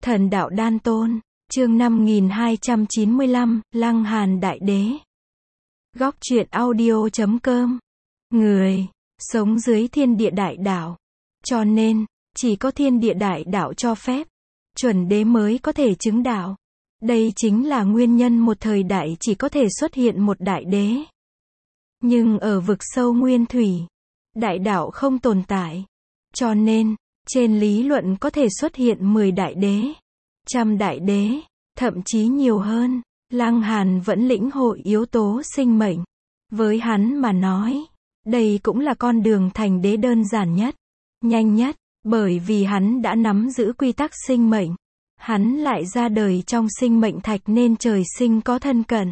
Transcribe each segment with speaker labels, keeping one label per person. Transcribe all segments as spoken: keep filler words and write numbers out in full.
Speaker 1: Thần đạo đan tôn, chương năm nghìn hai trăm chín mươi lăm, Lăng Hàn Đại Đế. Góc truyện audio chấm com. Người, sống dưới thiên địa đại đạo. Cho nên, chỉ có thiên địa đại đạo cho phép, chuẩn đế mới có thể chứng đạo. Đây chính là nguyên nhân một thời đại chỉ có thể xuất hiện một đại đế. Nhưng ở vực sâu nguyên thủy, đại đạo không tồn tại. Cho nên, trên lý luận có thể xuất hiện mười đại đế, trăm đại đế, thậm chí nhiều hơn. Lăng Hàn vẫn lĩnh hội yếu tố sinh mệnh. Với hắn mà nói, đây cũng là con đường thành đế đơn giản nhất, nhanh nhất, bởi vì hắn đã nắm giữ quy tắc sinh mệnh. Hắn lại ra đời trong sinh mệnh thạch nên trời sinh có thân cận.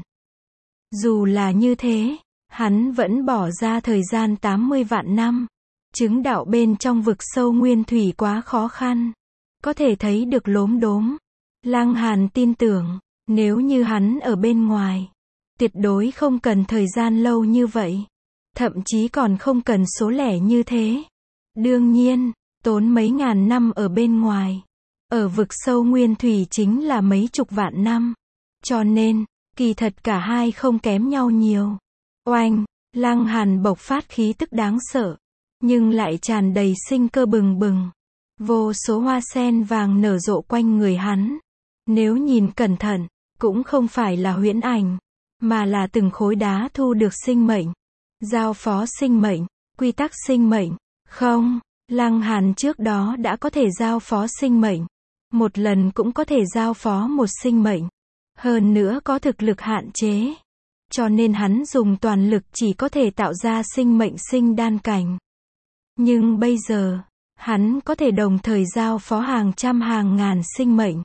Speaker 1: Dù là như thế, hắn vẫn bỏ ra thời gian tám mươi vạn năm. Chứng đạo bên trong vực sâu nguyên thủy quá khó khăn. Có thể thấy được lốm đốm. Lăng Hàn tin tưởng, nếu như hắn ở bên ngoài, tuyệt đối không cần thời gian lâu như vậy. Thậm chí còn không cần số lẻ như thế. Đương nhiên, tốn mấy ngàn năm ở bên ngoài. Ở vực sâu nguyên thủy chính là mấy chục vạn năm. Cho nên, kỳ thật cả hai không kém nhau nhiều. Oanh, Lăng Hàn bộc phát khí tức đáng sợ, nhưng lại tràn đầy sinh cơ bừng bừng. Vô số hoa sen vàng nở rộ quanh người hắn. Nếu nhìn cẩn thận, cũng không phải là huyễn ảnh, mà là từng khối đá thu được sinh mệnh. Giao phó sinh mệnh, quy tắc sinh mệnh. Không, Lăng Hàn trước đó đã có thể giao phó sinh mệnh. Một lần cũng có thể giao phó một sinh mệnh. Hơn nữa có thực lực hạn chế. Cho nên hắn dùng toàn lực chỉ có thể tạo ra sinh mệnh sinh đan cảnh. Nhưng bây giờ, hắn có thể đồng thời giao phó hàng trăm hàng ngàn sinh mệnh.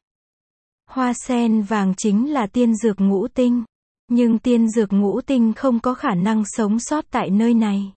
Speaker 1: Hoa sen vàng chính là tiên dược ngũ tinh. Nhưng tiên dược ngũ tinh không có khả năng sống sót tại nơi này.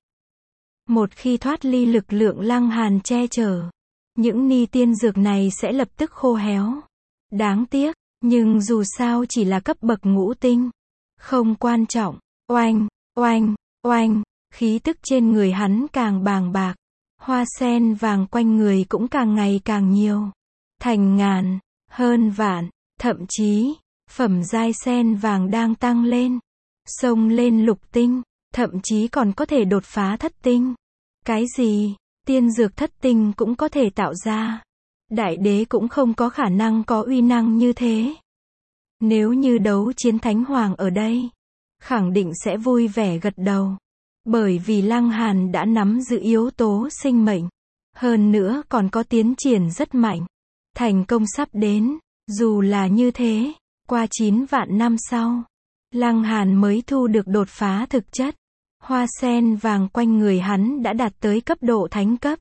Speaker 1: Một khi thoát ly lực lượng Lăng Hàn che chở, những ni tiên dược này sẽ lập tức khô héo. Đáng tiếc, nhưng dù sao chỉ là cấp bậc ngũ tinh. Không quan trọng. Oanh, oanh, oanh, khí tức trên người hắn càng bàng bạc. Hoa sen vàng quanh người cũng càng ngày càng nhiều. Thành ngàn, hơn vạn, thậm chí, phẩm giai sen vàng đang tăng lên. Xông lên lục tinh, thậm chí còn có thể đột phá thất tinh. Cái gì? Tiên dược thất tinh cũng có thể tạo ra. Đại đế cũng không có khả năng có uy năng như thế. Nếu như đấu chiến thánh hoàng ở đây, khẳng định sẽ vui vẻ gật đầu. Bởi vì Lăng Hàn đã nắm giữ yếu tố sinh mệnh. Hơn nữa còn có tiến triển rất mạnh. Thành công sắp đến. Dù là như thế, qua chín vạn năm sau, Lăng Hàn mới thu được đột phá thực chất. Hoa sen vàng quanh người hắn đã đạt tới cấp độ thánh cấp.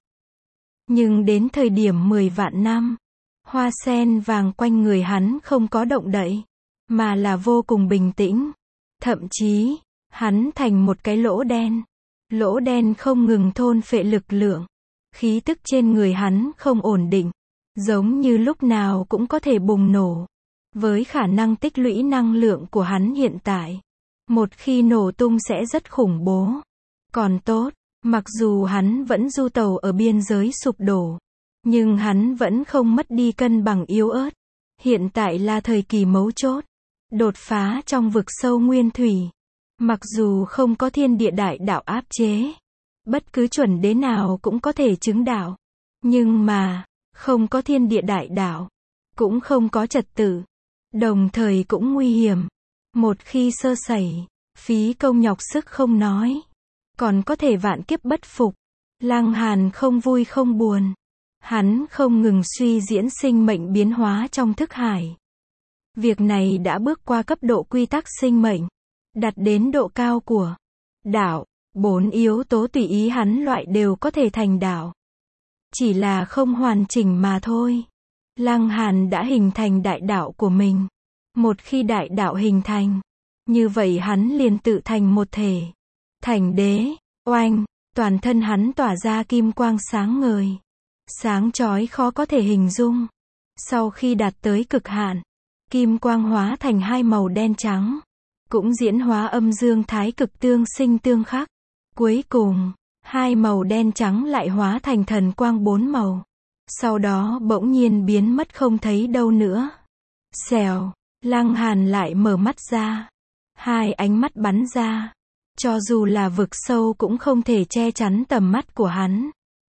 Speaker 1: Nhưng đến thời điểm mười vạn năm, hoa sen vàng quanh người hắn không có động đậy, mà là vô cùng bình tĩnh. Thậm chí, hắn thành một cái lỗ đen. Lỗ đen không ngừng thôn phệ lực lượng. Khí tức trên người hắn không ổn định. Giống như lúc nào cũng có thể bùng nổ. Với khả năng tích lũy năng lượng của hắn hiện tại, một khi nổ tung sẽ rất khủng bố. Còn tốt, mặc dù hắn vẫn du tàu ở biên giới sụp đổ, nhưng hắn vẫn không mất đi cân bằng yếu ớt. Hiện tại là thời kỳ mấu chốt. Đột phá trong vực sâu nguyên thủy. Mặc dù không có thiên địa đại đạo áp chế, bất cứ chuẩn đế nào cũng có thể chứng đạo. Nhưng mà, không có thiên địa đại đạo, cũng không có trật tự, đồng thời cũng nguy hiểm. Một khi sơ sẩy, phí công nhọc sức không nói, còn có thể vạn kiếp bất phục. Lăng Hàn không vui không buồn. Hắn không ngừng suy diễn sinh mệnh biến hóa trong thức hải. Việc này đã bước qua cấp độ quy tắc sinh mệnh, đạt đến độ cao của đạo. Bốn yếu tố tùy ý hắn loại đều có thể thành đạo. Chỉ là không hoàn chỉnh mà thôi. Lăng Hàn đã hình thành đại đạo của mình. Một khi đại đạo hình thành, như vậy hắn liền tự thành một thể. Thành đế. Oanh, toàn thân hắn tỏa ra kim quang sáng ngời. Sáng chói khó có thể hình dung. Sau khi đạt tới cực hạn, kim quang hóa thành hai màu đen trắng. Cũng diễn hóa âm dương thái cực tương sinh tương khắc. Cuối cùng, hai màu đen trắng lại hóa thành thần quang bốn màu. sau đó bỗng nhiên biến mất không thấy đâu nữa. Xèo, Lăng Hàn lại mở mắt ra. Hai ánh mắt bắn ra. Cho dù là vực sâu cũng không thể che chắn tầm mắt của hắn.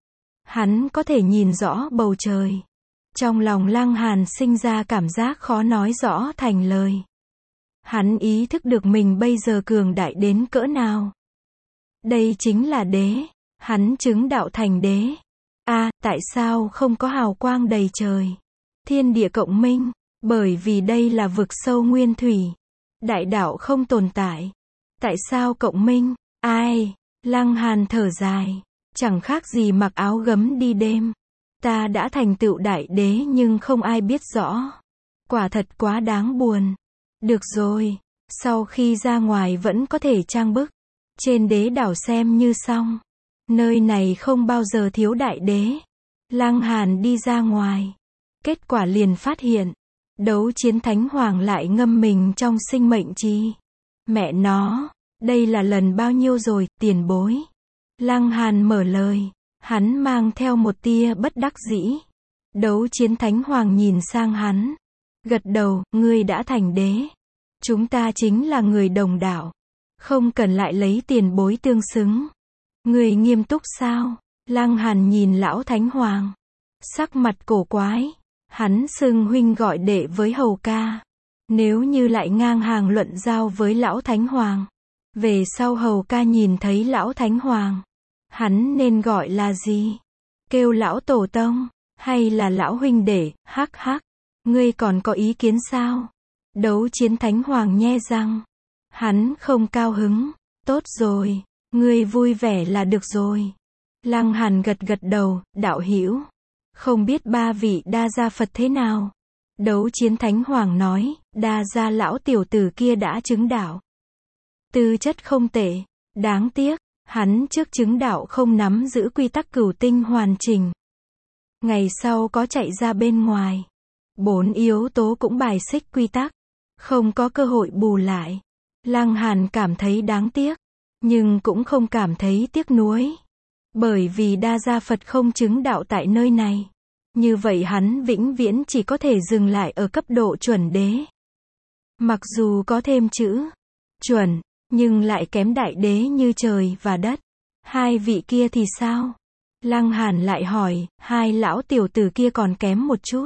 Speaker 1: Hắn có thể nhìn rõ bầu trời. Trong lòng Lăng Hàn sinh ra cảm giác khó nói rõ thành lời. Hắn ý thức được mình bây giờ cường đại đến cỡ nào. Đây chính là đế. Hắn chứng đạo thành đế. A, à, tại sao không có hào quang đầy trời? Thiên địa cộng minh. Bởi vì đây là vực sâu nguyên thủy. Đại đạo không tồn tại. Tại sao cộng minh? Ai? Lăng Hàn thở dài. Chẳng khác gì mặc áo gấm đi đêm. Ta đã thành tựu đại đế nhưng không ai biết rõ. Quả thật quá đáng buồn. Được rồi. Sau khi ra ngoài vẫn có thể trang bức. Trên đế đảo xem như xong. Nơi này không bao giờ thiếu đại đế. Lăng Hàn đi ra ngoài. Kết quả liền phát hiện. Đấu chiến thánh hoàng lại ngâm mình trong sinh mệnh chi. Mẹ nó, đây là lần bao nhiêu rồi, tiền bối. Lăng Hàn mở lời. Hắn mang theo một tia bất đắc dĩ. Đấu chiến thánh hoàng nhìn sang hắn. Gật đầu, ngươi đã thành đế. Chúng ta chính là người đồng đạo. Không cần lại lấy tiền bối tương xứng. Ngươi nghiêm túc sao? Lăng Hàn nhìn lão thánh hoàng. Sắc mặt cổ quái. Hắn xưng huynh gọi đệ với hầu ca. Nếu như lại ngang hàng luận giao với lão thánh hoàng. Về sau hầu ca nhìn thấy lão thánh hoàng. Hắn nên gọi là gì? Kêu lão tổ tông. Hay là lão huynh đệ, hắc hắc. Ngươi còn có ý kiến sao? Đấu chiến thánh hoàng nhe răng. Hắn không cao hứng. Tốt rồi. Ngươi vui vẻ là được rồi. Lăng Hàn gật gật đầu, đạo hữu. Không biết ba vị đa gia Phật thế nào? Đấu chiến thánh hoàng nói, đa gia lão tiểu tử kia đã chứng đạo. Tư chất không tệ. Đáng tiếc, hắn trước chứng đạo không nắm giữ quy tắc cửu tinh hoàn chỉnh. Ngày sau có chạy ra bên ngoài. Bốn yếu tố cũng bài xích quy tắc. Không có cơ hội bù lại. Lăng Hàn cảm thấy đáng tiếc. Nhưng cũng không cảm thấy tiếc nuối. Bởi vì đa gia Phật không chứng đạo tại nơi này. Như vậy hắn vĩnh viễn chỉ có thể dừng lại ở cấp độ chuẩn đế. Mặc dù có thêm chữ chuẩn, nhưng lại kém đại đế như trời và đất. Hai vị kia thì sao? Lăng Hàn lại hỏi, hai lão tiểu tử kia còn kém một chút.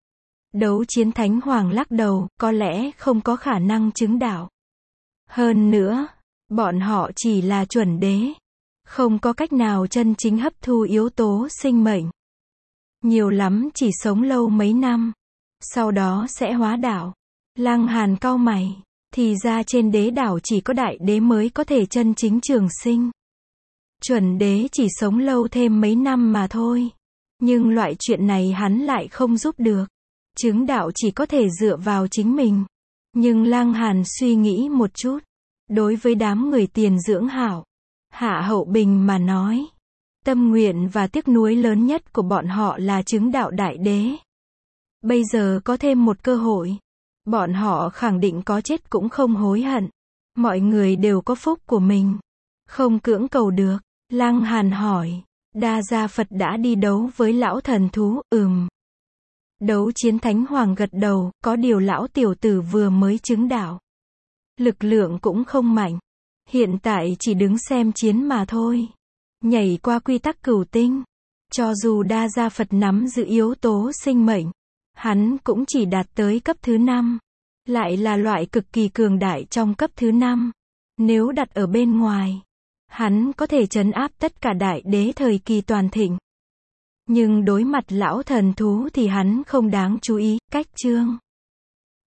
Speaker 1: Đấu chiến thánh hoàng lắc đầu, có lẽ không có khả năng chứng đạo. Hơn nữa, bọn họ chỉ là chuẩn đế. Không có cách nào chân chính hấp thu yếu tố sinh mệnh. Nhiều lắm chỉ sống lâu mấy năm. Sau đó sẽ hóa đạo. Lăng Hàn cau mày. Thì ra trên đế đảo chỉ có đại đế mới có thể chân chính trường sinh. Chuẩn đế chỉ sống lâu thêm mấy năm mà thôi. Nhưng loại chuyện này hắn lại không giúp được. Chứng đạo chỉ có thể dựa vào chính mình. Nhưng Lăng Hàn suy nghĩ một chút. Đối với đám người tiền dưỡng hảo, Hạ Hậu Bình mà nói, tâm nguyện và tiếc nuối lớn nhất của bọn họ là chứng đạo đại đế. Bây giờ có thêm một cơ hội, bọn họ khẳng định có chết cũng không hối hận. Mọi người đều có phúc của mình, không cưỡng cầu được. Lăng Hàn hỏi, đa gia Phật đã đi đấu với lão thần thú? Ừm. Đấu chiến thánh hoàng gật đầu, có điều lão tiểu tử vừa mới chứng đạo. Lực lượng cũng không mạnh. Hiện tại chỉ đứng xem chiến mà thôi. Nhảy qua quy tắc cửu tinh. Cho dù đa gia Phật nắm giữ yếu tố sinh mệnh, hắn cũng chỉ đạt tới cấp thứ năm. Lại là loại cực kỳ cường đại trong cấp thứ năm. Nếu đặt ở bên ngoài, hắn có thể trấn áp tất cả đại đế thời kỳ toàn thịnh. Nhưng đối mặt lão thần thú thì hắn không đáng chú ý. Cách chương